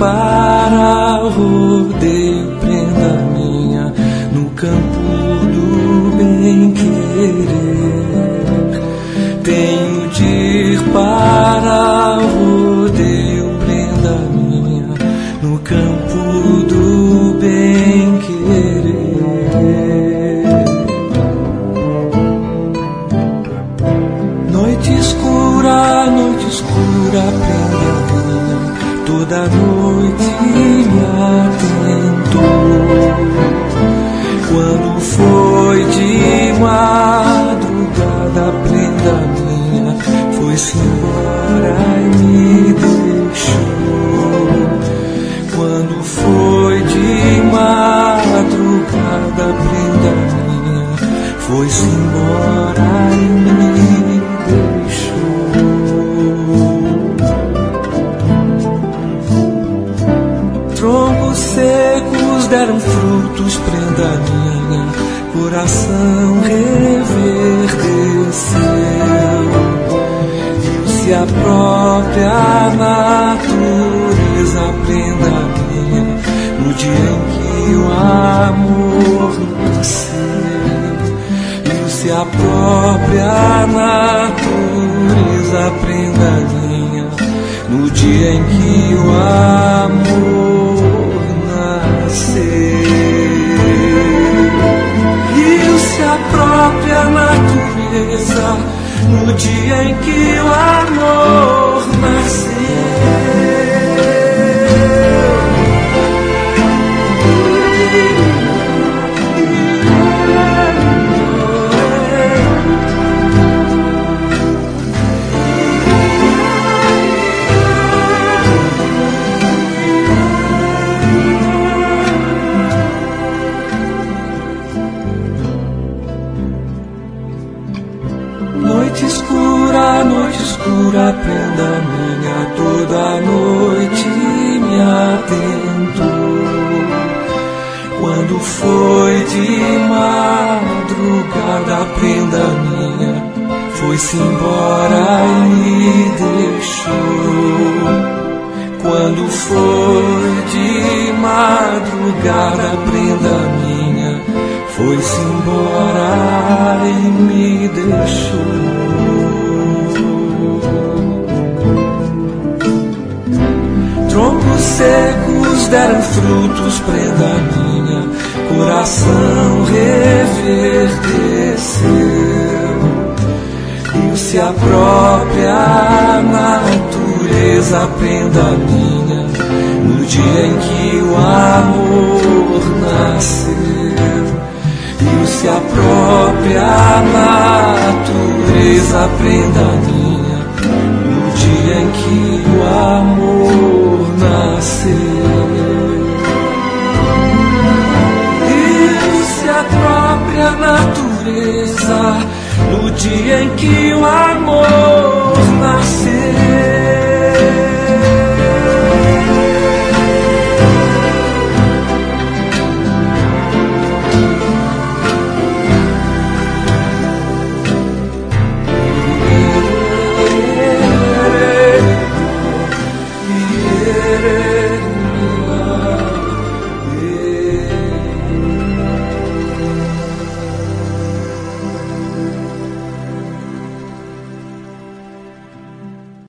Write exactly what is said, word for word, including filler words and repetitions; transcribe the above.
para o rodeio, prenda minha no campo do bem-querer. Tenho de ir para o rodeio, prenda minha no campo do bem-querer. Noite escura, noite escura, prenda minha, toda noite me atentou. Quando foi de madrugada, prenda minha foi-se embora e me deixou. Quando foi de madrugada, prenda minha foi-se embora e me deixou. Troncos secos deram frutos, prenda minha, coração reverdeceu. Viu-se a própria natureza, prenda minha, no dia em que o amor nasceu. Viu-se a própria natureza, prenda minha, no dia em que o amor viu-se a própria natureza no dia em que o amor nasceu. Noite escura, noite escura, prenda minha, toda noite me atentou. Quando foi de madrugada, prenda minha foi-se embora e me deixou. Quando foi de madrugada, prenda minha foi-se embora e me deixou. Troncos secos deram frutos, prenda minha, coração reverdeceu. Viu-se a própria natureza, prenda minha, no dia em que o amor nasceu. Viu-se a própria natureza, prenda minha, no dia em que o amor nasceu. Viu-se a própria natureza, no dia em que o amor nasceu.